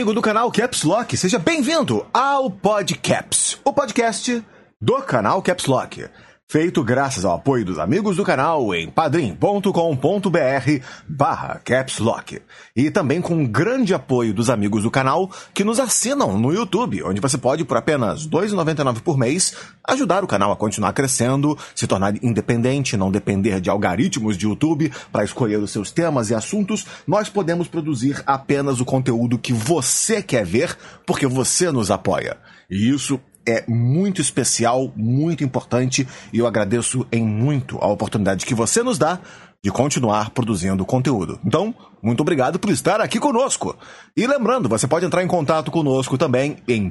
amigo do canal Caps Lock, seja bem-vindo ao Podcaps, o podcast do canal Caps Lock, feito graças ao apoio dos amigos do canal em padrim.com.br/Caps Lock e também com o grande apoio dos amigos do canal que nos assinam no YouTube, onde você pode, por apenas R$ 2,99 por mês, ajudar o canal a continuar crescendo, se tornar independente, não depender de algoritmos de YouTube para escolher os seus temas e assuntos. Nós podemos produzir apenas o conteúdo que você quer ver, porque você nos apoia. E isso é muito especial, muito importante, e eu agradeço em muito a oportunidade que você nos dá de continuar produzindo conteúdo. Então, muito obrigado por estar aqui conosco. E lembrando, você pode entrar em contato conosco também em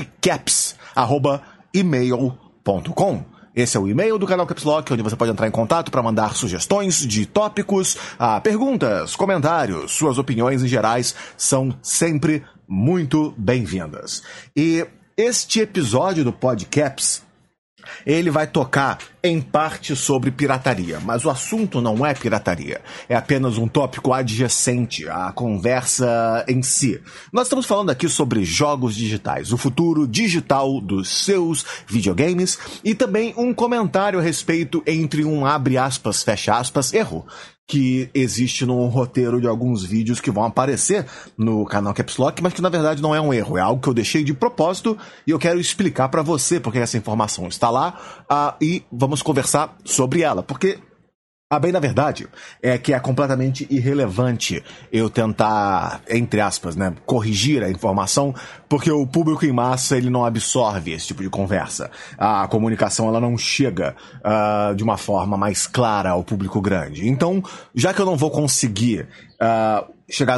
podcaps@email.com. Esse é o e-mail do canal Caps Lock, onde você pode entrar em contato para mandar sugestões de tópicos, perguntas, comentários. Suas opiniões em gerais são sempre muito bem-vindas. E este episódio do Podcaps, ele vai tocar em parte sobre pirataria, mas o assunto não é pirataria, é apenas um tópico adjacente à conversa em si. Nós estamos falando aqui sobre jogos digitais, o futuro digital dos seus videogames e também um comentário a respeito entre um abre aspas, fecha aspas, erro que existe no roteiro de alguns vídeos que vão aparecer no canal Caps Lock, mas que na verdade não é um erro, é algo que eu deixei de propósito e eu quero explicar para você porque essa informação está lá e vamos conversar sobre ela, porque bem, na verdade, é que é completamente irrelevante eu tentar, entre aspas, né, corrigir a informação, porque o público em massa ele não absorve esse tipo de conversa. A comunicação ela não chega de uma forma mais clara ao público grande. Então, já que eu não vou conseguir chegar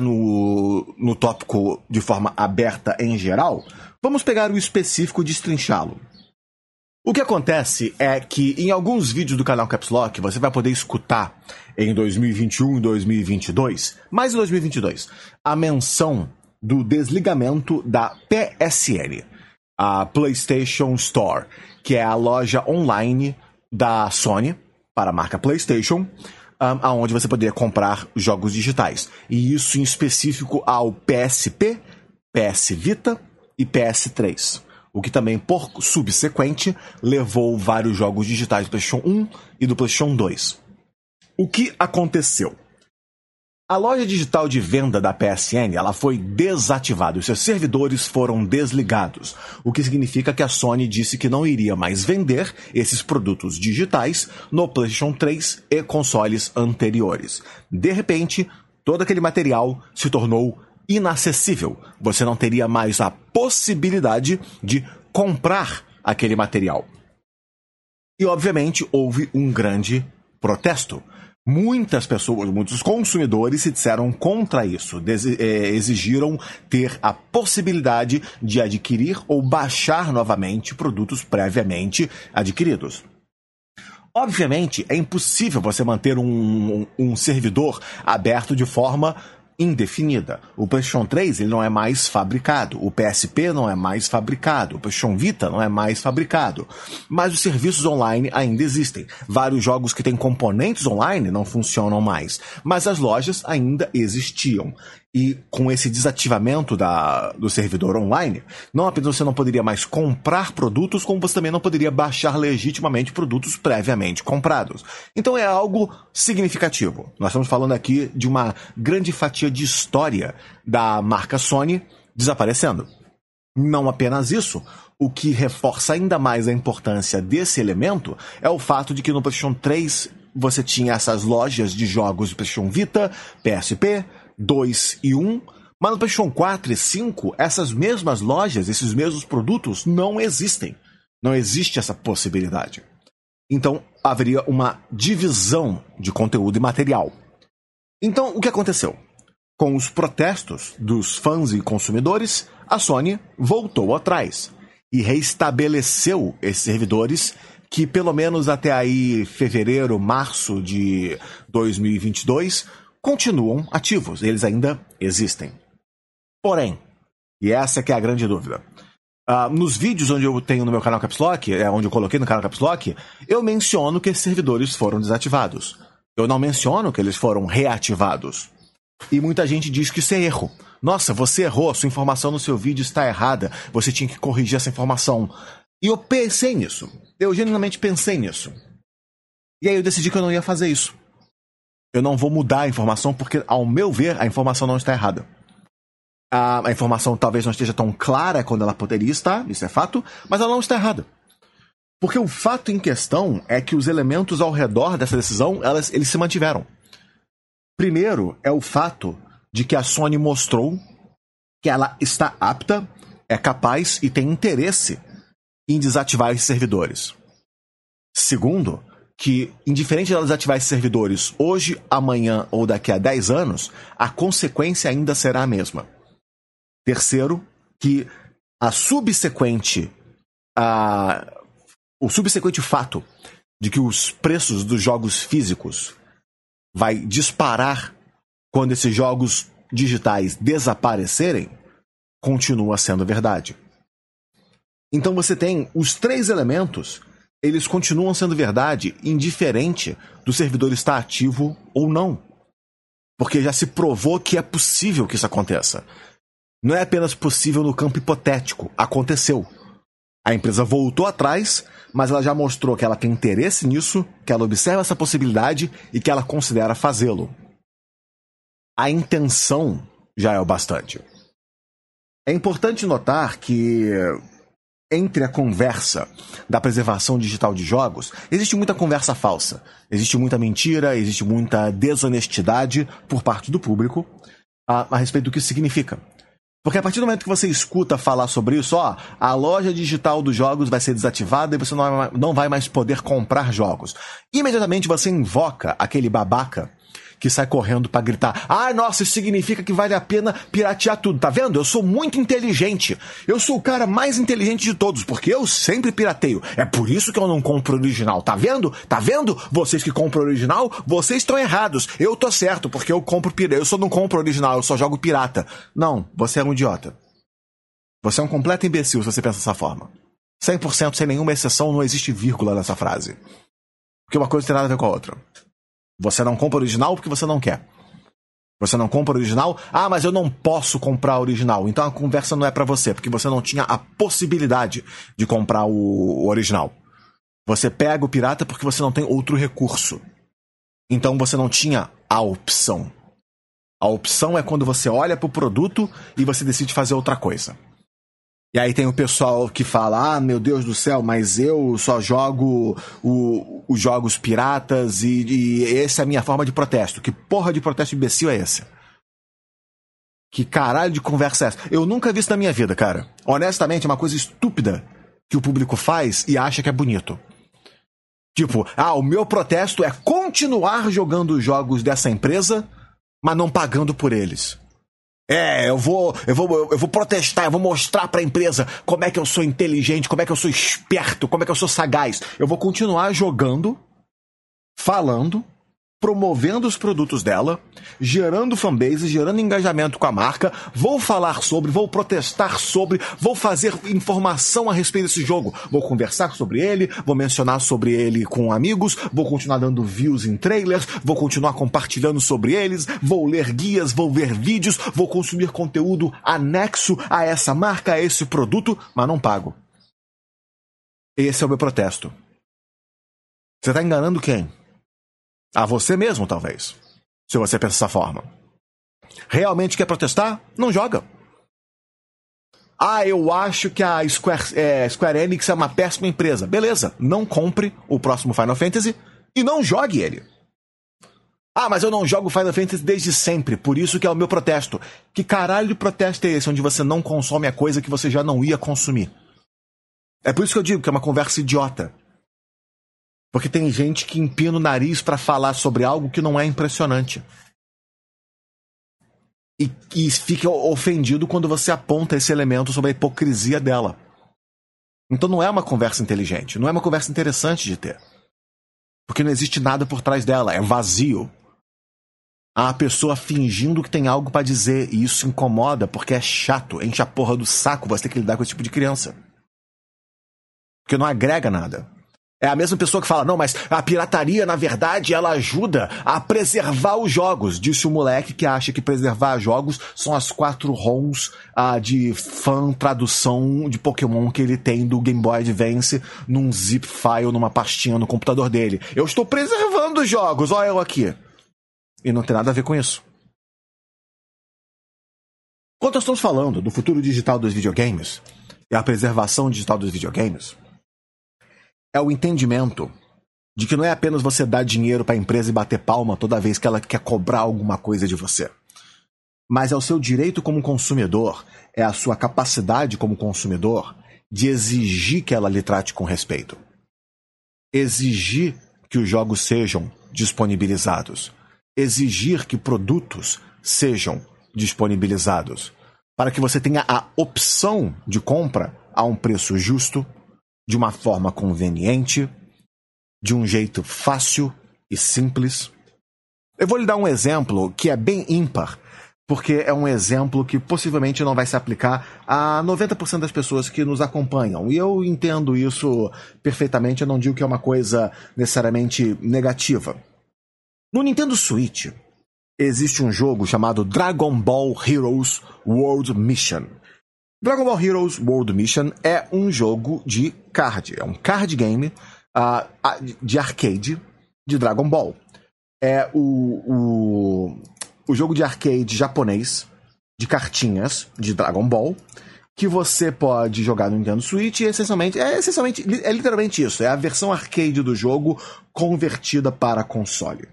no tópico de forma aberta em geral, vamos pegar o específico e destrinchá-lo. O que acontece é que em alguns vídeos do canal Caps Lock você vai poder escutar em 2021 e 2022, mais em 2022, a menção do desligamento da PSN, a PlayStation Store, que é a loja online da Sony para a marca PlayStation, onde você poderia comprar jogos digitais. E isso em específico ao PSP, PS Vita e PS3. O que também, por subsequente, levou vários jogos digitais do PlayStation 1 e do PlayStation 2. O que aconteceu? A loja digital de venda da PSN ela foi desativada, os seus servidores foram desligados, o que significa que a Sony disse que não iria mais vender esses produtos digitais no PlayStation 3 e consoles anteriores. De repente, todo aquele material se tornou inacessível. Você não teria mais a possibilidade de comprar aquele material. E, obviamente, houve um grande protesto. Muitas pessoas, muitos consumidores se disseram contra isso, exigiram ter a possibilidade de adquirir ou baixar novamente produtos previamente adquiridos. Obviamente, é impossível você manter um servidor aberto de forma indefinida. O PlayStation 3 ele não é mais fabricado, o PSP não é mais fabricado, o PlayStation Vita não é mais fabricado, mas os serviços online ainda existem. Vários jogos que têm componentes online não funcionam mais, mas as lojas ainda existiam. E com esse desativamento do servidor online, não apenas você não poderia mais comprar produtos, como você também não poderia baixar legitimamente produtos previamente comprados. Então é algo significativo. Nós estamos falando aqui de uma grande fatia de história da marca Sony desaparecendo. Não apenas isso, o que reforça ainda mais a importância desse elemento é o fato de que no PlayStation 3 você tinha essas lojas de jogos de PlayStation Vita, PSP, 2 e 1, mas no PlayStation 4 e 5, essas mesmas lojas, esses mesmos produtos não existem. Não existe essa possibilidade. Então, haveria uma divisão de conteúdo e material. Então, o que aconteceu? Com os protestos dos fãs e consumidores, a Sony voltou atrás e reestabeleceu esses servidores que, pelo menos até aí fevereiro, março de 2022, continuam ativos, eles ainda existem. Porém, e essa que é a grande dúvida, nos vídeos onde eu tenho no meu canal Caps Lock, onde eu coloquei no canal Caps Lock, eu menciono que esses servidores foram desativados. Eu não menciono que eles foram reativados. E muita gente diz que isso é erro. Nossa, você errou, sua informação no seu vídeo está errada, você tinha que corrigir essa informação. E eu pensei nisso. Eu genuinamente pensei nisso. E aí eu decidi que eu não ia fazer isso. Eu não vou mudar a informação porque, ao meu ver, a informação não está errada. A informação talvez não esteja tão clara quando ela poderia estar, isso é fato, mas ela não está errada. Porque o fato em questão é que os elementos ao redor dessa decisão, eles se mantiveram. Primeiro é o fato de que a Sony mostrou que ela está apta, é capaz e tem interesse em desativar esses servidores. Segundo, que indiferente de ela desativar esses servidores hoje, amanhã ou daqui a 10 anos, a consequência ainda será a mesma. Terceiro, que o subsequente fato de que os preços dos jogos físicos vai disparar quando esses jogos digitais desaparecerem, continua sendo verdade. Então você tem os 3 elementos, eles continuam sendo verdade, indiferente do servidor estar ativo ou não. Porque já se provou que é possível que isso aconteça. Não é apenas possível no campo hipotético, aconteceu. A empresa voltou atrás, mas ela já mostrou que ela tem interesse nisso, que ela observa essa possibilidade e que ela considera fazê-lo. A intenção já é o bastante. É importante notar que entre a conversa da preservação digital de jogos, existe muita conversa falsa, existe muita mentira, existe muita desonestidade por parte do público a respeito do que isso significa. Porque a partir do momento que você escuta falar sobre isso, a loja digital dos jogos vai ser desativada e você não vai mais poder comprar jogos. Imediatamente você invoca aquele babaca que sai correndo pra gritar: ah, nossa, isso significa que vale a pena piratear tudo. Tá vendo? Eu sou muito inteligente. Eu sou o cara mais inteligente de todos, porque eu sempre pirateio. É por isso que eu não compro original. Tá vendo? Tá vendo? Vocês que compram original, vocês estão errados. Eu tô certo, porque eu compro pirata. Eu só não compro original, eu só jogo pirata. Não, você é um idiota. Você é um completo imbecil se você pensa dessa forma. 100% sem nenhuma exceção, não existe vírgula nessa frase. Porque uma coisa não tem nada a ver com a outra. Você não compra original porque você não quer. Você não compra original? Ah, mas eu não posso comprar original. Então a conversa não é pra você, porque você não tinha a possibilidade de comprar o original. Você pega o pirata porque você não tem outro recurso. Então você não tinha a opção. A opção é quando você olha pro produto e você decide fazer outra coisa. E aí tem o pessoal que fala: ah, meu Deus do céu, mas eu só jogo os jogos piratas e essa é a minha forma de protesto. Que porra de protesto imbecil é esse? Que caralho de conversa é essa? Eu nunca vi isso na minha vida, cara. Honestamente, é uma coisa estúpida que o público faz e acha que é bonito. Tipo, o meu protesto é continuar jogando os jogos dessa empresa, mas não pagando por eles. Eu vou protestar, eu vou mostrar pra empresa como é que eu sou inteligente, como é que eu sou esperto, como é que eu sou sagaz. Eu vou continuar jogando, falando, promovendo os produtos dela, gerando fanbase, gerando engajamento com a marca, vou falar sobre, vou protestar sobre, vou fazer informação a respeito desse jogo, vou conversar sobre ele, vou mencionar sobre ele com amigos, vou continuar dando views em trailers, vou continuar compartilhando sobre eles, vou ler guias, vou ver vídeos, vou consumir conteúdo anexo a essa marca, a esse produto, mas não pago. Esse é o meu protesto. Você tá enganando quem? A você mesmo, talvez. Se você pensa dessa forma. Realmente quer protestar? Não joga. Eu acho que a Square Enix é uma péssima empresa. Beleza, não compre o próximo Final Fantasy e não jogue ele. Mas eu não jogo Final Fantasy desde sempre, por isso que é o meu protesto. Que caralho de protesto é esse, onde você não consome a coisa que você já não ia consumir? É por isso que eu digo que é uma conversa idiota. Porque tem gente que empina o nariz pra falar sobre algo que não é impressionante. E fica ofendido quando você aponta esse elemento sobre a hipocrisia dela. Então não é uma conversa inteligente, não é uma conversa interessante de ter. Porque não existe nada por trás dela, é vazio. Há a pessoa fingindo que tem algo pra dizer, e isso incomoda porque é chato, enche a porra do saco você ter que lidar com esse tipo de criança. Porque não agrega nada. É a mesma pessoa que fala, não, mas a pirataria, na verdade, ela ajuda a preservar os jogos. Disse o moleque que acha que preservar jogos são as 4 ROMs de fan tradução de Pokémon que ele tem do Game Boy Advance num zip file, numa pastinha no computador dele. Eu estou preservando os jogos, olha eu aqui. E não tem nada a ver com isso. Quando nós estamos falando do futuro digital dos videogames e a preservação digital dos videogames, é o entendimento de que não é apenas você dar dinheiro para a empresa e bater palma toda vez que ela quer cobrar alguma coisa de você. Mas é o seu direito como consumidor, é a sua capacidade como consumidor de exigir que ela lhe trate com respeito. Exigir que os jogos sejam disponibilizados. Exigir que produtos sejam disponibilizados. Para que você tenha a opção de compra a um preço justo, de uma forma conveniente, de um jeito fácil e simples. Eu vou lhe dar um exemplo que é bem ímpar, porque é um exemplo que possivelmente não vai se aplicar a 90% das pessoas que nos acompanham. E eu entendo isso perfeitamente, eu não digo que é uma coisa necessariamente negativa. No Nintendo Switch, existe um jogo chamado Dragon Ball Heroes World Mission. Dragon Ball Heroes World Mission é um jogo de card. É um card game de arcade de Dragon Ball. É o jogo de arcade japonês de cartinhas de Dragon Ball que você pode jogar no Nintendo Switch e é literalmente isso. É a versão arcade do jogo convertida para console.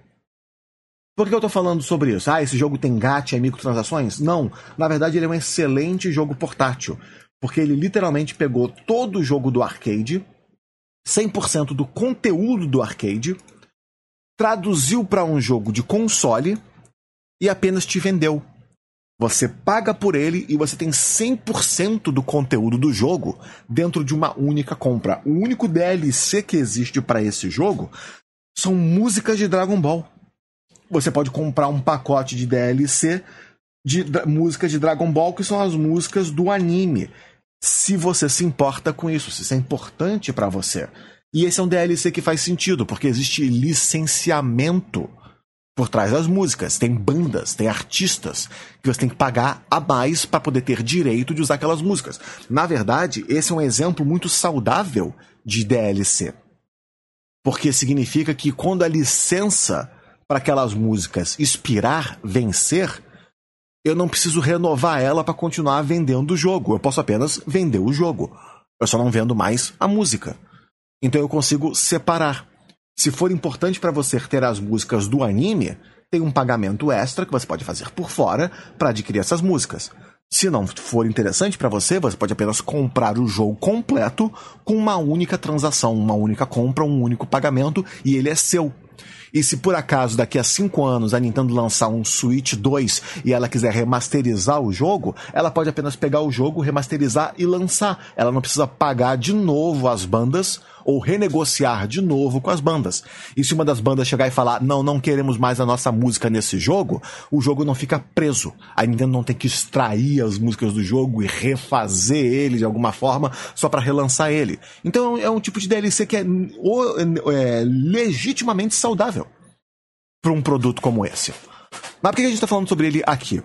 Por que eu tô falando sobre isso? Esse jogo tem gacha e microtransações? Não. Na verdade, ele é um excelente jogo portátil. Porque ele literalmente pegou todo o jogo do arcade, 100% do conteúdo do arcade, traduziu para um jogo de console e apenas te vendeu. Você paga por ele e você tem 100% do conteúdo do jogo dentro de uma única compra. O único DLC que existe para esse jogo são músicas de Dragon Ball. Você pode comprar um pacote de DLC de músicas de Dragon Ball, que são as músicas do anime. Se você se importa com isso, se isso é importante para você. E esse é um DLC que faz sentido, porque existe licenciamento por trás das músicas. Tem bandas, tem artistas que você tem que pagar a mais para poder ter direito de usar aquelas músicas. Na verdade, esse é um exemplo muito saudável de DLC. Porque significa que quando a licença para aquelas músicas expirar, vencer, eu não preciso renovar ela para continuar vendendo o jogo. Eu posso apenas vender o jogo. Eu só não vendo mais a música. Então eu consigo separar. Se for importante para você ter as músicas do anime, tem um pagamento extra que você pode fazer por fora para adquirir essas músicas. Se não for interessante para você, você pode apenas comprar o jogo completo com uma única transação, uma única compra, um único pagamento, e ele é seu. E se por acaso daqui a 5 anos a Nintendo lançar um Switch 2 e ela quiser remasterizar o jogo, ela pode apenas pegar o jogo, remasterizar e lançar. Ela não precisa pagar de novo as bandas ou renegociar de novo com as bandas. E se uma das bandas chegar e falar, não queremos mais a nossa música nesse jogo, o jogo não fica preso. A Nintendo não tem que extrair as músicas do jogo e refazer ele de alguma forma só para relançar ele. Então é um tipo de DLC que é legitimamente saudável para um produto como esse. Mas por que a gente está falando sobre ele aqui?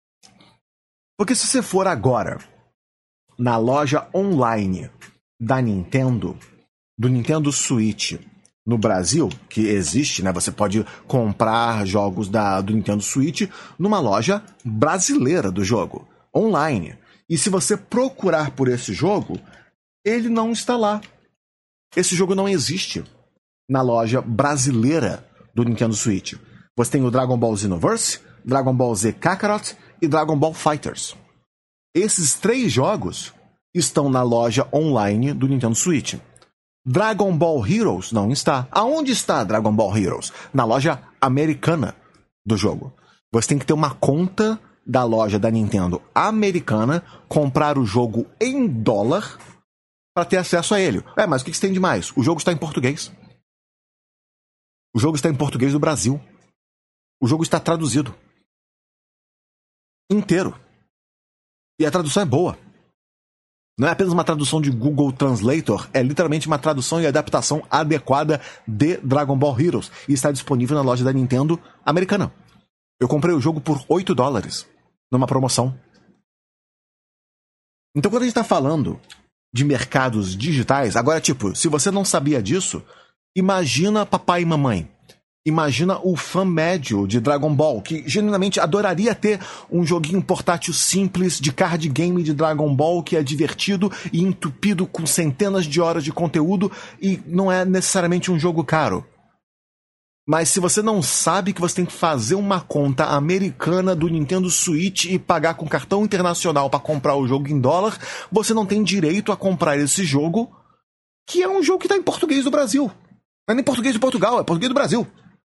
Porque se você for agora na loja online da Nintendo, do Nintendo Switch no Brasil, que existe, né? Você pode comprar jogos do Nintendo Switch numa loja brasileira do jogo, online. E se você procurar por esse jogo, ele não está lá. Esse jogo não existe na loja brasileira do Nintendo Switch. Você tem o Dragon Ball Xenoverse, Dragon Ball Z Kakarot e Dragon Ball FighterZ. Esses 3 jogos estão na loja online do Nintendo Switch. Dragon Ball Heroes não está. Aonde está Dragon Ball Heroes? Na loja americana do jogo. Você tem que ter uma conta da loja da Nintendo americana, comprar o jogo em dólar para ter acesso a ele. Mas o que você tem de mais? O jogo está em português. O jogo está em português do Brasil. O jogo está traduzido. Inteiro. E a tradução é boa. Não é apenas uma tradução de Google Translator, é literalmente uma tradução e adaptação adequada de Dragon Ball Heroes. E está disponível na loja da Nintendo americana. Eu comprei o jogo por $8, numa promoção. Então quando a gente está falando de mercados digitais, agora se você não sabia disso, imagina papai e mamãe. Imagina o fã médio de Dragon Ball, que genuinamente adoraria ter um joguinho portátil simples de card game de Dragon Ball que é divertido e entupido com centenas de horas de conteúdo e não é necessariamente um jogo caro. Mas se você não sabe que você tem que fazer uma conta americana do Nintendo Switch e pagar com cartão internacional para comprar o jogo em dólar, você não tem direito a comprar esse jogo, que é um jogo que está em português do Brasil. Não é nem português de Portugal, é português do Brasil.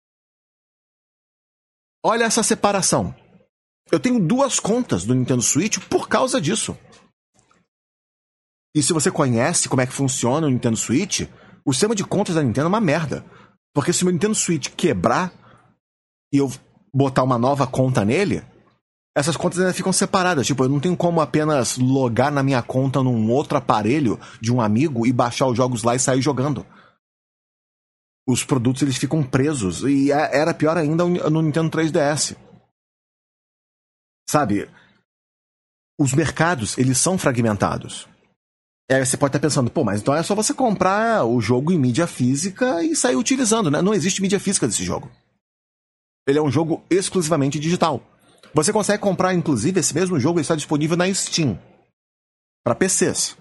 Olha essa separação. Eu tenho 2 contas do Nintendo Switch por causa disso. E se você conhece como é que funciona o Nintendo Switch, o sistema de contas da Nintendo é uma merda. Porque se o meu Nintendo Switch quebrar e eu botar uma nova conta nele, essas contas ainda ficam separadas. Eu não tenho como apenas logar na minha conta num outro aparelho de um amigo e baixar os jogos lá e sair jogando. Os produtos eles ficam presos. E era pior ainda no Nintendo 3DS. Sabe? Os mercados, eles são fragmentados. E aí você pode estar pensando, mas então é só você comprar o jogo em mídia física e sair utilizando, né? Não existe mídia física desse jogo. Ele é um jogo exclusivamente digital. Você consegue comprar, inclusive, esse mesmo jogo está disponível na Steam. Para PCs.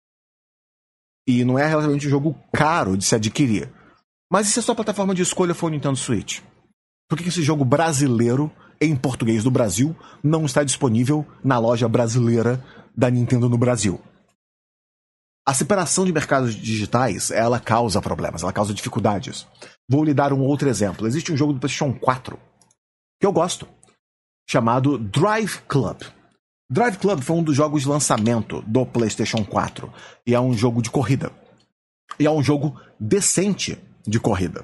E não é relativamente um jogo caro de se adquirir. Mas e se a sua plataforma de escolha for o Nintendo Switch? Por que esse jogo brasileiro, em português do Brasil, não está disponível na loja brasileira da Nintendo no Brasil? A separação de mercados digitais, ela causa problemas, ela causa dificuldades. Vou lhe dar um outro exemplo. Existe um jogo do PlayStation 4 que eu gosto, chamado Drive Club. Drive Club foi um dos jogos de lançamento do PlayStation 4 e é um jogo de corrida. E é um jogo decente de corrida.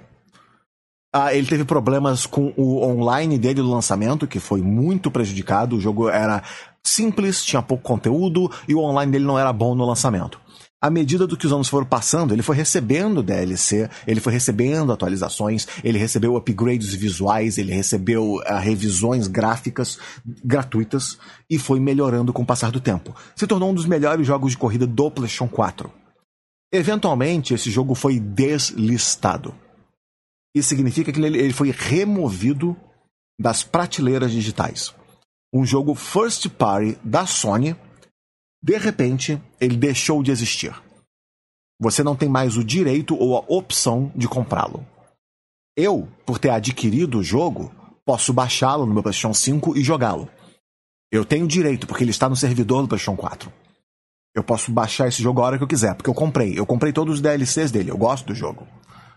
Ele teve problemas com o online dele do lançamento, que foi muito prejudicado. O jogo era simples, tinha pouco conteúdo e o online dele não era bom no lançamento. À medida do que os anos foram passando, ele foi recebendo DLC, ele foi recebendo atualizações, ele recebeu upgrades visuais, ele recebeu revisões gráficas gratuitas e foi melhorando com o passar do tempo. Se tornou um dos melhores jogos de corrida do PlayStation 4. Eventualmente, esse jogo foi deslistado. Isso significa que ele foi removido das prateleiras digitais. Um jogo first party da Sony, de repente, ele deixou de existir. Você não tem mais o direito ou a opção de comprá-lo. Eu, por ter adquirido o jogo, posso baixá-lo no meu PlayStation 5 e jogá-lo. Eu tenho direito, porque ele está no servidor do PlayStation 4. Eu posso baixar esse jogo a hora que eu quiser, porque eu comprei. Eu comprei todos os DLCs dele, eu gosto do jogo.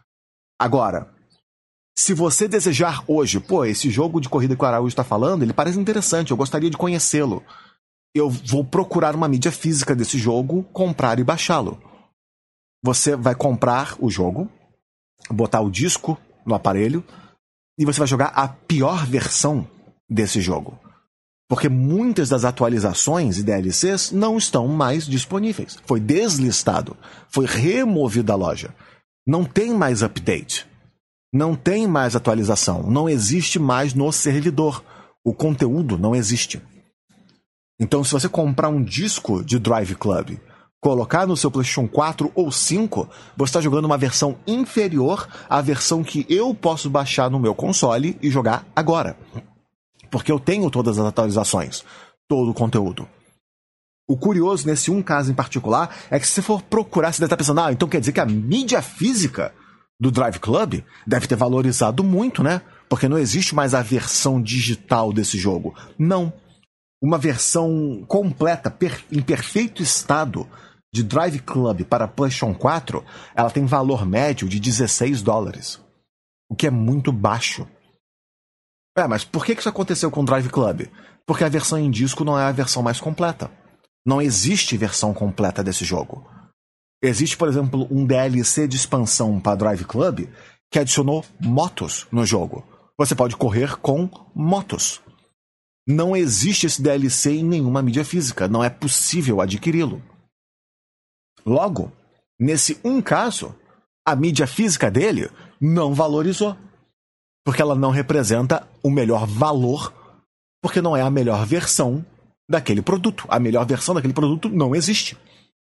Agora, se você desejar hoje, esse jogo de corrida que o Araújo está falando, ele parece interessante, eu gostaria de conhecê-lo. Eu vou procurar uma mídia física desse jogo, comprar e baixá-lo. Você vai comprar o jogo, botar o disco no aparelho, e você vai jogar a pior versão desse jogo. Porque muitas das atualizações e DLCs não estão mais disponíveis. Foi deslistado. Foi removido da loja. Não tem mais update. Não tem mais atualização. Não existe mais no servidor. O conteúdo não existe. Então, se você comprar um disco de Drive Club, colocar no seu PlayStation 4 ou 5, você está jogando uma versão inferior à versão que eu posso baixar no meu console e jogar agora. Porque eu tenho todas as atualizações, todo o conteúdo. O curioso nesse um caso em particular é que se você for procurar, você deve estar pensando, então quer dizer que a mídia física do Drive Club deve ter valorizado muito, né? Porque não existe mais a versão digital desse jogo. Não. Uma versão completa, em perfeito estado de Drive Club para PlayStation 4, ela tem valor médio de $16. O que é muito baixo. Mas por que isso aconteceu com o Drive Club? Porque a versão em disco não é a versão mais completa. Não existe versão completa desse jogo. Existe, por exemplo, um DLC de expansão para Drive Club que adicionou motos no jogo. Você pode correr com motos. Não existe esse DLC em nenhuma mídia física. Não é possível adquiri-lo. Logo, nesse um caso, a mídia física dele não valorizou. Porque ela não representa o melhor valor, porque não é a melhor versão daquele produto. A melhor versão daquele produto não existe.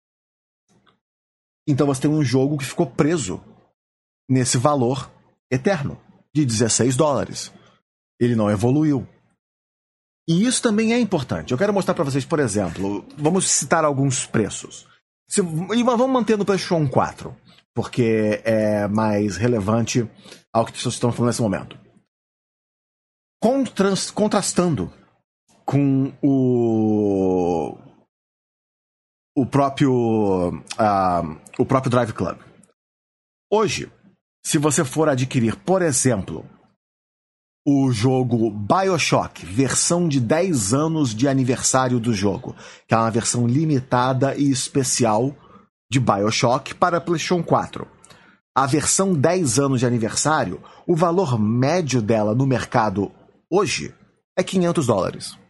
Então você tem um jogo que ficou preso nesse valor eterno de $16. Ele não evoluiu. E isso também é importante. Eu quero mostrar para vocês, por exemplo, vamos citar alguns preços. E vamos manter no PlayStation 4, porque é mais relevante ao que vocês estão falando nesse momento. Contrastando com o próprio Drive Club. Hoje, se você for adquirir, por exemplo, o jogo BioShock, versão de 10 anos de aniversário do jogo, que é uma versão limitada e especial de BioShock para PlayStation 4. A versão 10 anos de aniversário, o valor médio dela no mercado hoje é $500.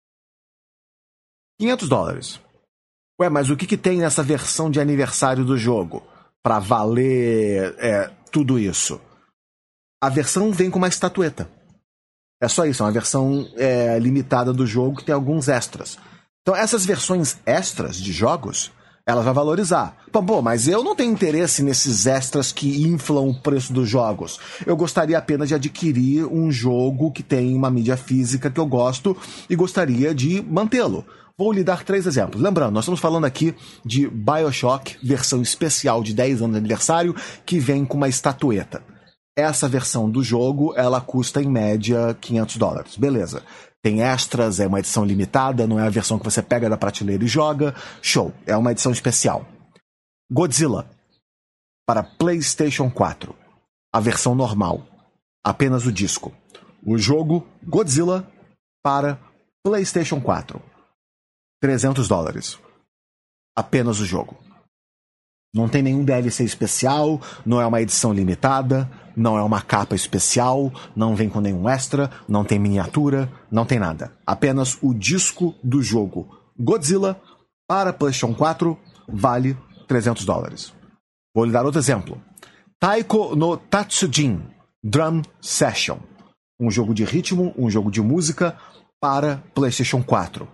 $500. Ué, mas o que tem nessa versão de aniversário do jogo para valer tudo isso? A versão vem com uma estatueta. É só isso, é uma versão limitada do jogo que tem alguns extras. Então essas versões extras de jogos, elas vão valorizar. Pô, mas eu não tenho interesse nesses extras que inflam o preço dos jogos. Eu gostaria apenas de adquirir um jogo que tem uma mídia física que eu gosto e gostaria de mantê-lo. Vou lhe dar 3 exemplos. Lembrando, nós estamos falando aqui de BioShock, versão especial de 10 anos de aniversário, que vem com uma estatueta. Essa versão do jogo, ela custa em média $500. Beleza. Tem extras, é uma edição limitada, não é a versão que você pega da prateleira e joga. Show, é uma edição especial. Godzilla, para PlayStation 4. A versão normal, apenas o disco. O jogo Godzilla para PlayStation 4. $300. Apenas o jogo. Não tem nenhum DLC especial, não é uma edição limitada, não é uma capa especial, não vem com nenhum extra, não tem miniatura, não tem nada. Apenas o disco do jogo Godzilla para PlayStation 4 vale $300. Vou lhe dar outro exemplo. Taiko no Tatsujin Drum Session. Um jogo de ritmo, um jogo de música para PlayStation 4.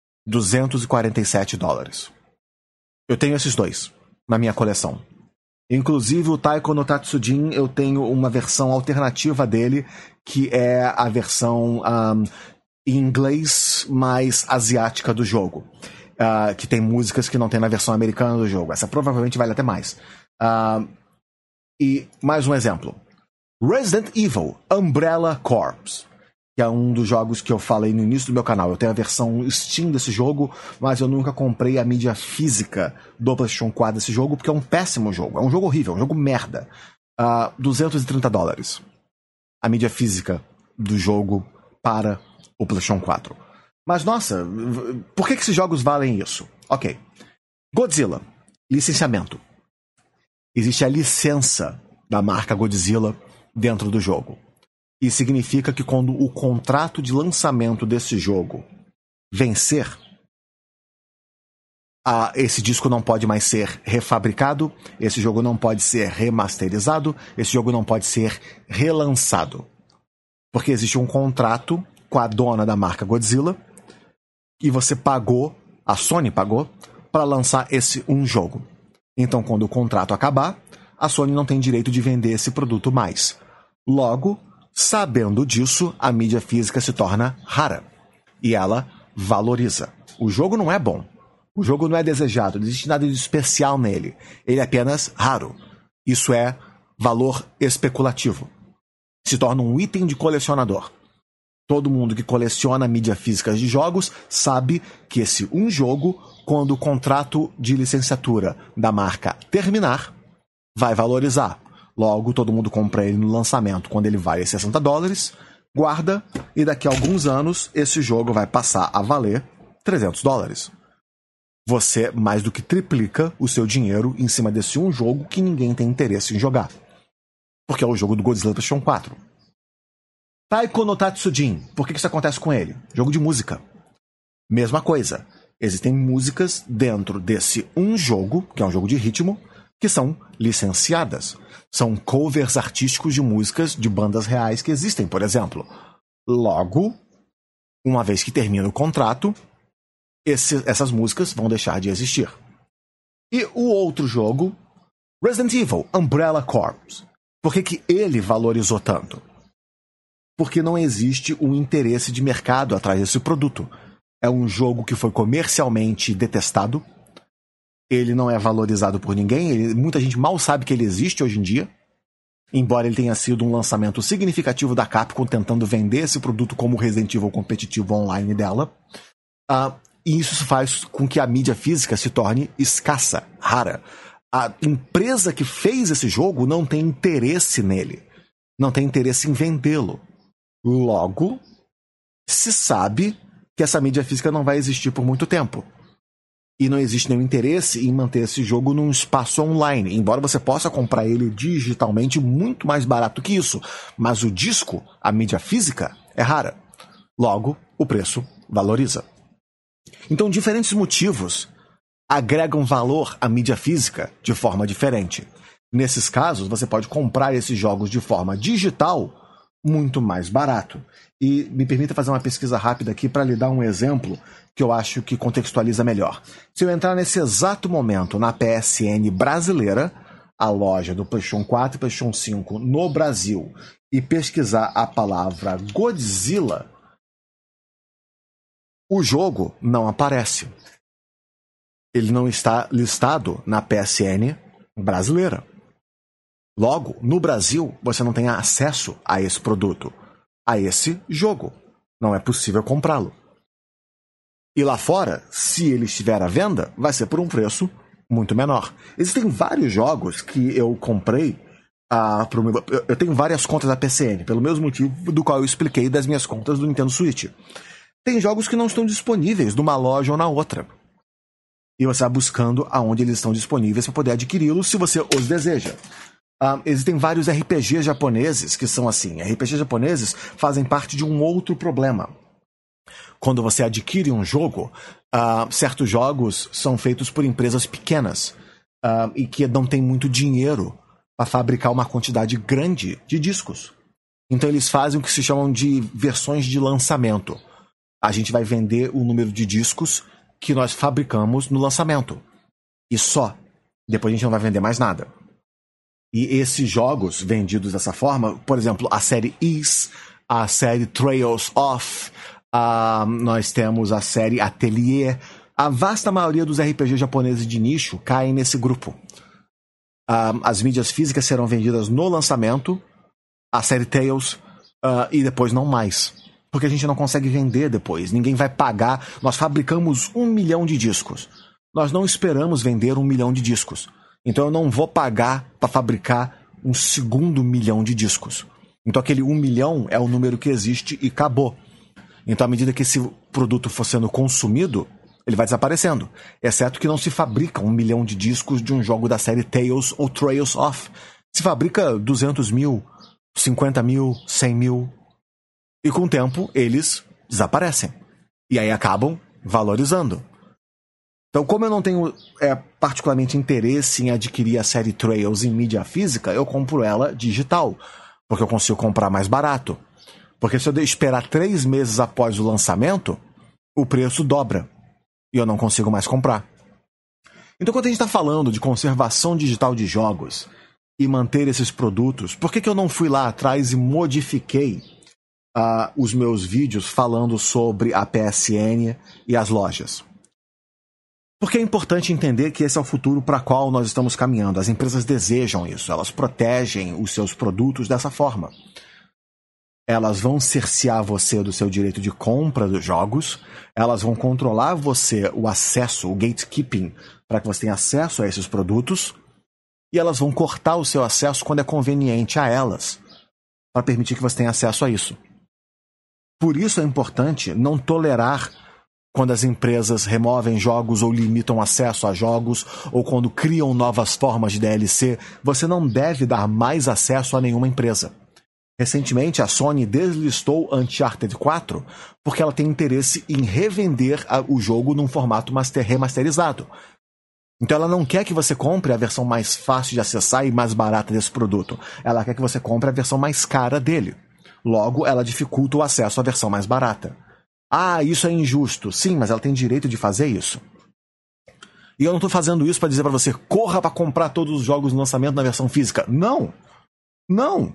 $247. Eu tenho esses dois na minha coleção. Inclusive o Taiko no Tatsujin, eu tenho uma versão alternativa dele, que é a versão em inglês mais asiática do jogo. Que tem músicas que não tem na versão americana do jogo. Essa provavelmente vale até mais. E mais um exemplo. Resident Evil Umbrella Corps, que é um dos jogos que eu falei no início do meu canal. Eu tenho a versão Steam desse jogo, mas eu nunca comprei a mídia física do PlayStation 4 desse jogo, porque é um péssimo jogo. É um jogo horrível, é um jogo merda. $230. A mídia física do jogo para o PlayStation 4. Mas, nossa, por que esses jogos valem isso? Ok. Godzilla. Licenciamento. Existe a licença da marca Godzilla dentro do jogo. E significa que quando o contrato de lançamento desse jogo vencer, esse disco não pode mais ser refabricado, esse jogo não pode ser remasterizado, esse jogo não pode ser relançado. Porque existe um contrato com a dona da marca Godzilla e você pagou, a Sony pagou, para lançar esse um jogo. Então, quando o contrato acabar, a Sony não tem direito de vender esse produto mais. Logo, sabendo disso, a mídia física se torna rara. E ela valoriza. O jogo não é bom. O jogo não é desejado. Não existe nada de especial nele. Ele é apenas raro. Isso é valor especulativo. Se torna um item de colecionador. Todo mundo que coleciona mídia física de jogos sabe que esse um jogo, quando o contrato de licenciatura da marca terminar, vai valorizar. Logo, todo mundo compra ele no lançamento quando ele vale $60, guarda, e daqui a alguns anos esse jogo vai passar a valer $300. Você mais do que triplica o seu dinheiro em cima desse um jogo que ninguém tem interesse em jogar. Porque é o jogo do Godzilla PlayStation 4. Taiko no Tatsujin. Por que isso acontece com ele? Jogo de música. Mesma coisa. Existem músicas dentro desse um jogo, que é um jogo de ritmo, que são licenciadas. São covers artísticos de músicas de bandas reais que existem, por exemplo. Logo, uma vez que termina o contrato, essas músicas vão deixar de existir. E o outro jogo, Resident Evil Umbrella Corps. Por que ele valorizou tanto? Porque não existe um interesse de mercado atrás desse produto. É um jogo que foi comercialmente detestado. Ele não é valorizado por ninguém. Muita gente mal sabe que ele existe hoje em dia. Embora ele tenha sido um lançamento significativo da Capcom tentando vender esse produto como Resident Evil competitivo online dela. E isso faz com que a mídia física se torne escassa, rara. A empresa que fez esse jogo não tem interesse nele. Não tem interesse em vendê-lo. Logo, se sabe que essa mídia física não vai existir por muito tempo. E não existe nenhum interesse em manter esse jogo num espaço online. Embora você possa comprar ele digitalmente muito mais barato que isso. Mas o disco, a mídia física, é rara. Logo, o preço valoriza. Então, diferentes motivos agregam valor à mídia física de forma diferente. Nesses casos, você pode comprar esses jogos de forma digital muito mais barato. E me permita fazer uma pesquisa rápida aqui para lhe dar um exemplo que eu acho que contextualiza melhor. Se eu entrar nesse exato momento na PSN brasileira, a loja do PlayStation 4 e PlayStation 5 no Brasil, e pesquisar a palavra Godzilla, o jogo não aparece. Ele não está listado na PSN brasileira. Logo, no Brasil, você não tem acesso a esse produto, a esse jogo. Não é possível comprá-lo. E lá fora, se ele estiver à venda, vai ser por um preço muito menor. Existem vários jogos que eu comprei. Eu tenho várias contas da PSN, pelo mesmo motivo do qual eu expliquei das minhas contas do Nintendo Switch. Tem jogos que não estão disponíveis numa loja ou na outra. E você vai buscando aonde eles estão disponíveis para poder adquiri-los se você os deseja. Existem vários RPGs japoneses que são assim. RPGs japoneses fazem parte de um outro problema. Quando você adquire um jogo, certos jogos são feitos por empresas pequenas e que não têm muito dinheiro para fabricar uma quantidade grande de discos. Então eles fazem o que se chamam de versões de lançamento. A gente vai vender o número de discos que nós fabricamos no lançamento. E só. Depois a gente não vai vender mais nada. E esses jogos vendidos dessa forma, por exemplo, a série Ys, a série Trails of, nós temos a série Atelier. A vasta maioria dos RPGs japoneses de nicho caem nesse grupo. As mídias físicas serão vendidas no lançamento, a série Tales, e depois não mais. Porque a gente não consegue vender depois. Ninguém vai pagar. Nós fabricamos 1 milhão de discos. Nós não esperamos vender 1 milhão de discos. Então eu não vou pagar para fabricar um segundo 1 milhão de discos. Então aquele 1 milhão é o número que existe e acabou. Então à medida que esse produto for sendo consumido, ele vai desaparecendo. Exceto que não se fabrica 1 milhão de discos de um jogo da série Tales ou Trails of. Se fabrica 200 mil, 50 mil, 100 mil. E com o tempo, eles desaparecem. E aí acabam valorizando. Então, como eu não tenho particularmente interesse em adquirir a série Trails em mídia física, eu compro ela digital. Porque eu consigo comprar mais barato. Porque se eu esperar 3 meses após o lançamento, o preço dobra. E eu não consigo mais comprar. Então, quando a gente está falando de conservação digital de jogos e manter esses produtos, por que eu não fui lá atrás e modifiquei os meus vídeos falando sobre a PSN e as lojas? Porque é importante entender que esse é o futuro para qual nós estamos caminhando. As empresas desejam isso, elas protegem os seus produtos dessa forma. Elas vão cercear você do seu direito de compra dos jogos, elas vão controlar você, o acesso, o gatekeeping, para que você tenha acesso a esses produtos, e elas vão cortar o seu acesso quando é conveniente a elas, para permitir que você tenha acesso a isso. Por isso é importante não tolerar quando as empresas removem jogos ou limitam acesso a jogos, ou quando criam novas formas de DLC. Você não deve dar mais acesso a nenhuma empresa. Recentemente, a Sony deslistou Uncharted 4 porque ela tem interesse em revender o jogo num formato remasterizado. Então ela não quer que você compre a versão mais fácil de acessar e mais barata desse produto. Ela quer que você compre a versão mais cara dele. Logo, ela dificulta o acesso à versão mais barata. Ah, isso é injusto. Sim, mas ela tem direito de fazer isso. E eu não estou fazendo isso para dizer para você, corra para comprar todos os jogos no lançamento na versão física. Não! Não!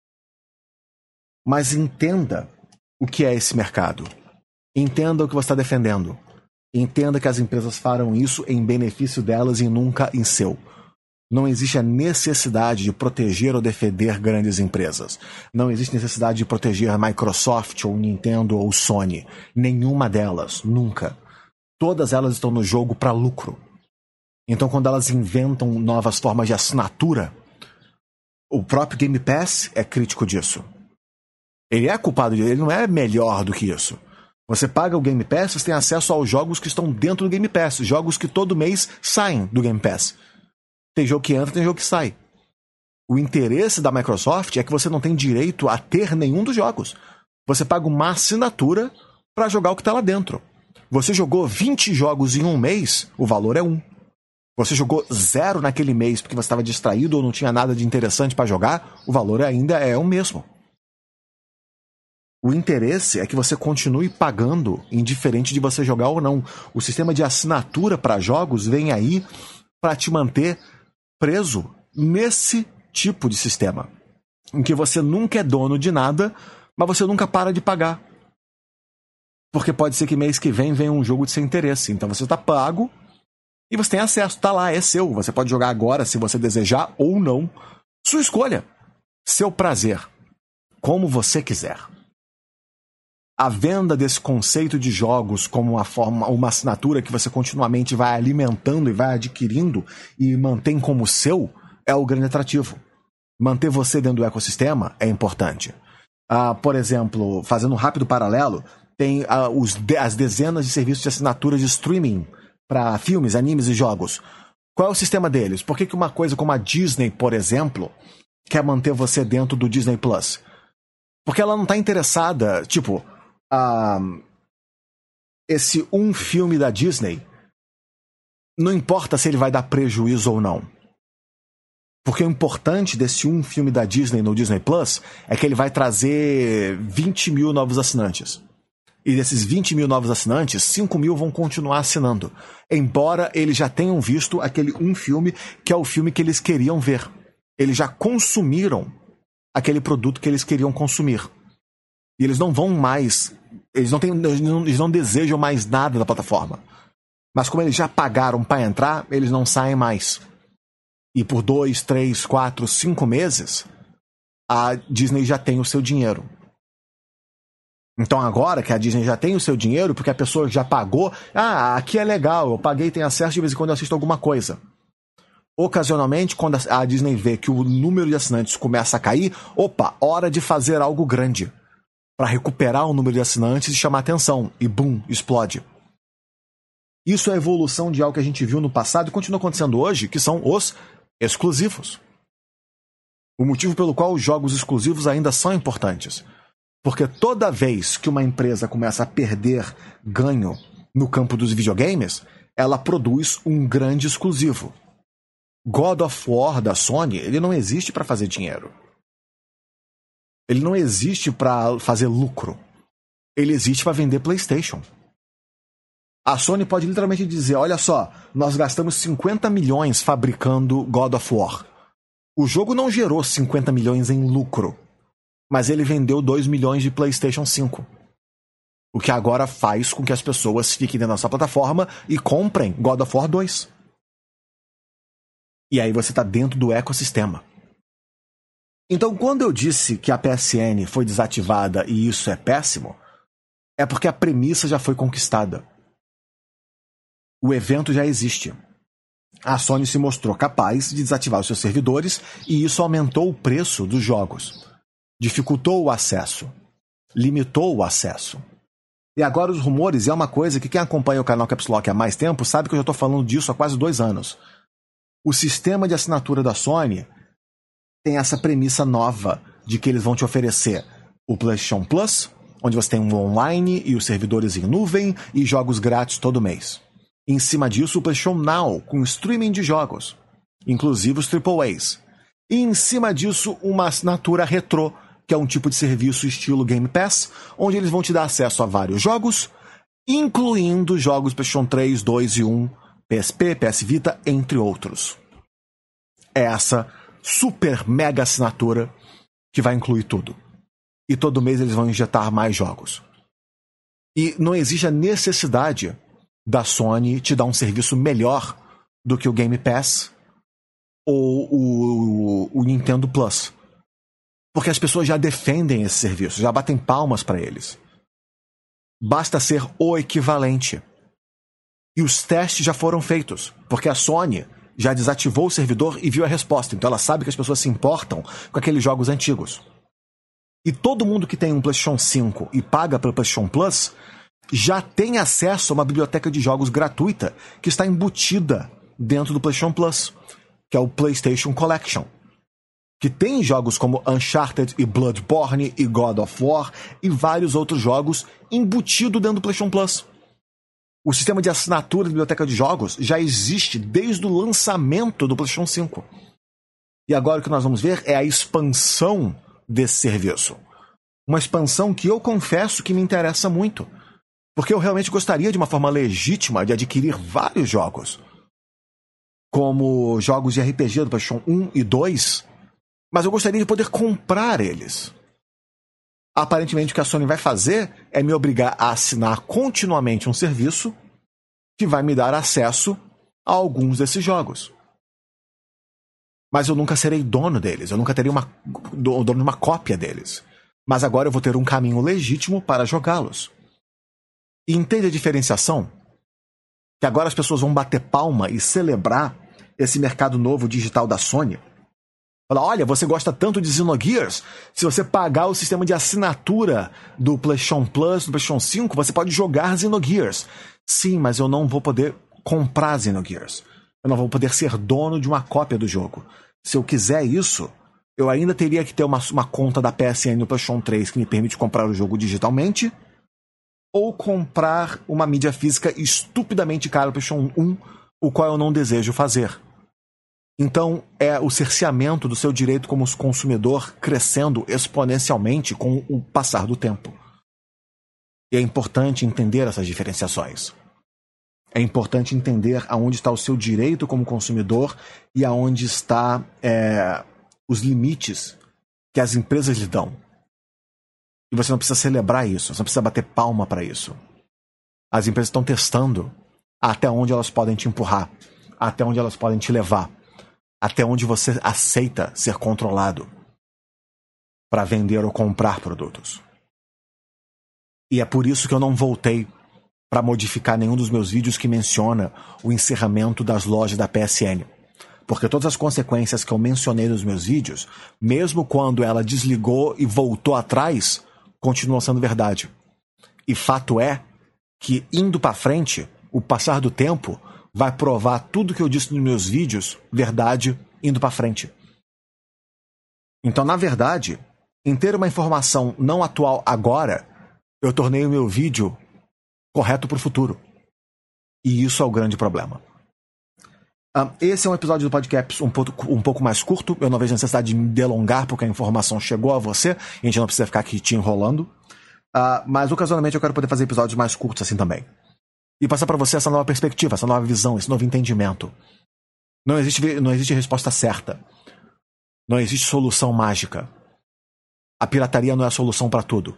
Mas entenda o que é esse mercado. Entenda o que você está defendendo. Entenda que as empresas farão isso em benefício delas e nunca em seu. Não existe a necessidade de proteger ou defender grandes empresas. Não existe necessidade de proteger a Microsoft ou Nintendo ou Sony. Nenhuma delas, nunca. Todas elas estão no jogo para lucro. Então, quando elas inventam novas formas de assinatura, o próprio Game Pass é crítico disso. Ele é culpado disso, ele não é melhor do que isso. Você paga o Game Pass, você tem acesso aos jogos que estão dentro do Game Pass, jogos que todo mês saem do Game Pass. Tem jogo que entra, tem jogo que sai. O interesse da Microsoft é que você não tem direito a ter nenhum dos jogos. Você paga uma assinatura para jogar o que está lá dentro. Você jogou 20 jogos em um mês, o valor é 1. Você jogou 0 naquele mês porque você estava distraído ou não tinha nada de interessante para jogar, o valor ainda é o mesmo. O interesse é que você continue pagando, indiferente de você jogar ou não. O sistema de assinatura para jogos vem aí para te manter preso nesse tipo de sistema, em que você nunca é dono de nada, mas você nunca para de pagar. Porque pode ser que mês que vem venha um jogo de seu interesse. Então você está pago e você tem acesso, está lá, é seu. Você pode jogar agora se você desejar ou não. Sua escolha. Seu prazer. Como você quiser. A venda desse conceito de jogos como uma assinatura que você continuamente vai alimentando e vai adquirindo e mantém como seu é o grande atrativo. Manter você dentro do ecossistema é importante. Por exemplo, fazendo um rápido paralelo, tem as dezenas de serviços de assinatura de streaming para filmes, animes e jogos. Qual é o sistema deles? Por que uma coisa como a Disney, por exemplo, quer manter você dentro do Disney Plus? Porque ela não está interessada, tipo... esse um filme da Disney, não importa se ele vai dar prejuízo ou não. Porque o importante desse um filme da Disney no Disney Plus é que ele vai trazer 20 mil novos assinantes. E desses 20 mil novos assinantes, 5 mil vão continuar assinando. Embora eles já tenham visto aquele um filme que é o filme que eles queriam ver. Eles já consumiram aquele produto que eles queriam consumir. E eles não vão mais... Eles não desejam mais nada da plataforma. Mas como eles já pagaram para entrar, eles não saem mais. E por 2, 3, 4, 5 meses, a Disney já tem o seu dinheiro. Então agora que a Disney já tem o seu dinheiro, porque a pessoa já pagou, aqui é legal, eu paguei e tenho acesso, de vez em quando eu assisto alguma coisa. Ocasionalmente, quando a Disney vê que o número de assinantes começa a cair, hora de fazer algo grande. Para recuperar o número de assinantes e chamar atenção. E bum, explode. Isso é a evolução de algo que a gente viu no passado e continua acontecendo hoje, que são os exclusivos. O motivo pelo qual os jogos exclusivos ainda são importantes. Porque toda vez que uma empresa começa a perder ganho no campo dos videogames, ela produz um grande exclusivo. God of War da Sony, ele não existe para fazer dinheiro. Ele não existe para fazer lucro. Ele existe para vender PlayStation. A Sony pode literalmente dizer, olha só, nós gastamos 50 milhões fabricando God of War. O jogo não gerou 50 milhões em lucro, mas ele vendeu 2 milhões de PlayStation 5. O que agora faz com que as pessoas fiquem dentro da nossa plataforma e comprem God of War 2. E aí você está dentro do ecossistema. Então, quando eu disse que a PSN foi desativada e isso é péssimo, é porque a premissa já foi conquistada. O evento já existe. A Sony se mostrou capaz de desativar os seus servidores e isso aumentou o preço dos jogos. Dificultou o acesso. Limitou o acesso. E agora os rumores, é uma coisa que quem acompanha o canal Caps Lock há mais tempo sabe que eu já estou falando disso há quase 2 anos. O sistema de assinatura da Sony tem essa premissa nova de que eles vão te oferecer o PlayStation Plus, onde você tem um online e os servidores em nuvem e jogos grátis todo mês. Em cima disso, o PlayStation Now, com streaming de jogos, inclusive os AAAs. E em cima disso, uma assinatura retrô, que é um tipo de serviço estilo Game Pass, onde eles vão te dar acesso a vários jogos, incluindo jogos PlayStation 3, 2 e 1, PSP, PS Vita, entre outros. É essa super mega assinatura que vai incluir tudo. E todo mês eles vão injetar mais jogos. E não existe a necessidade da Sony te dar um serviço melhor do que o Game Pass ou o Nintendo Plus. Porque as pessoas já defendem esse serviço, já batem palmas para eles. Basta ser o equivalente. E os testes já foram feitos, porque a Sony já desativou o servidor e viu a resposta. Então ela sabe que as pessoas se importam com aqueles jogos antigos. E todo mundo que tem um PlayStation 5 e paga pelo PlayStation Plus já tem acesso a uma biblioteca de jogos gratuita que está embutida dentro do PlayStation Plus, que é o PlayStation Collection, que tem jogos como Uncharted e Bloodborne e God of War e vários outros jogos embutido dentro do PlayStation Plus. O sistema de assinatura da biblioteca de jogos já existe desde o lançamento do PlayStation 5. E agora o que nós vamos ver é a expansão desse serviço. Uma expansão que eu confesso que me interessa muito, porque eu realmente gostaria de uma forma legítima de adquirir vários jogos, como jogos de RPG do PlayStation 1 e 2, mas eu gostaria de poder comprar eles. Aparentemente o que a Sony vai fazer é me obrigar a assinar continuamente um serviço que vai me dar acesso a alguns desses jogos. Mas eu nunca serei dono deles, eu nunca terei dono de uma cópia deles. Mas agora eu vou ter um caminho legítimo para jogá-los. E entende a diferenciação? Que agora as pessoas vão bater palma e celebrar esse mercado novo digital da Sony. Falar, olha, você gosta tanto de Xenogears, se você pagar o sistema de assinatura do PlayStation Plus, do PlayStation 5, você pode jogar Xenogears. Sim, mas eu não vou poder comprar Xenogears. Eu não vou poder ser dono de uma cópia do jogo. Se eu quiser isso, eu ainda teria que ter uma conta da PSN no PlayStation 3 que me permite comprar o jogo digitalmente, ou comprar uma mídia física estupidamente cara no PlayStation 1, o qual eu não desejo fazer. Então, é o cerceamento do seu direito como consumidor crescendo exponencialmente com o passar do tempo. E é importante entender essas diferenciações. É importante entender aonde está o seu direito como consumidor e aonde está os limites que as empresas lhe dão. E você não precisa celebrar isso, você não precisa bater palma para isso. As empresas estão testando até onde elas podem te empurrar, até onde elas podem te levar, até onde você aceita ser controlado para vender ou comprar produtos. E é por isso que eu não voltei para modificar nenhum dos meus vídeos que menciona o encerramento das lojas da PSN. Porque todas as consequências que eu mencionei nos meus vídeos, mesmo quando ela desligou e voltou atrás, continuam sendo verdade. E fato é que, indo para frente, o passar do tempo vai provar tudo que eu disse nos meus vídeos verdade indo para frente. Então, na verdade, em ter uma informação não atual agora, eu tornei o meu vídeo correto para o futuro. E isso é o grande problema. Esse é um episódio do podcast um pouco mais curto. Eu não vejo necessidade de me delongar porque a informação chegou a você e a gente não precisa ficar aqui te enrolando. Mas ocasionalmente eu quero poder fazer episódios mais curtos assim também. E passar para você essa nova perspectiva, essa nova visão, esse novo entendimento. Não existe resposta certa. Não existe solução mágica. A pirataria não é a solução para tudo.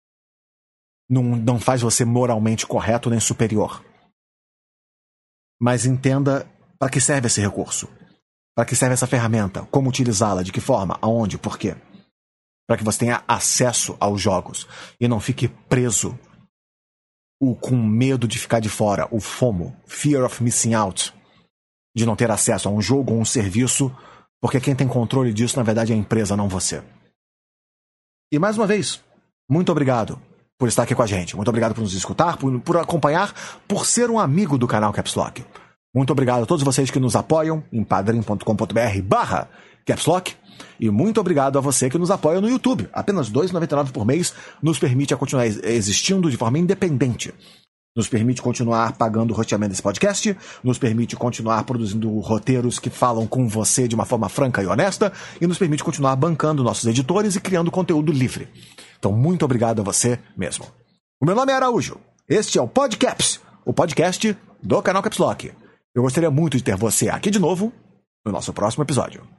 Não faz você moralmente correto nem superior. Mas entenda para que serve esse recurso. Para que serve essa ferramenta. Como utilizá-la, de que forma, aonde, por quê. Para que você tenha acesso aos jogos. E não fique preso com medo de ficar de fora. O FOMO. Fear of Missing Out. De não ter acesso a um jogo ou um serviço. Porque quem tem controle disso, na verdade, é a empresa, não você. E mais uma vez, muito obrigado por estar aqui com a gente. Muito obrigado por nos escutar, por acompanhar, por ser um amigo do canal Caps Lock. Muito obrigado a todos vocês que nos apoiam em padrim.com.br/capslock. E muito obrigado a você que nos apoia no YouTube. Apenas R$ 2,99 por mês nos permite continuar existindo de forma independente. Nos permite continuar pagando o roteamento desse podcast, nos permite continuar produzindo roteiros que falam com você de uma forma franca e honesta, e nos permite continuar bancando nossos editores e criando conteúdo livre. Então, muito obrigado a você mesmo. O meu nome é Araújo. Este é o Podcaps, o podcast do canal Caps Lock. Eu gostaria muito de ter você aqui de novo no nosso próximo episódio.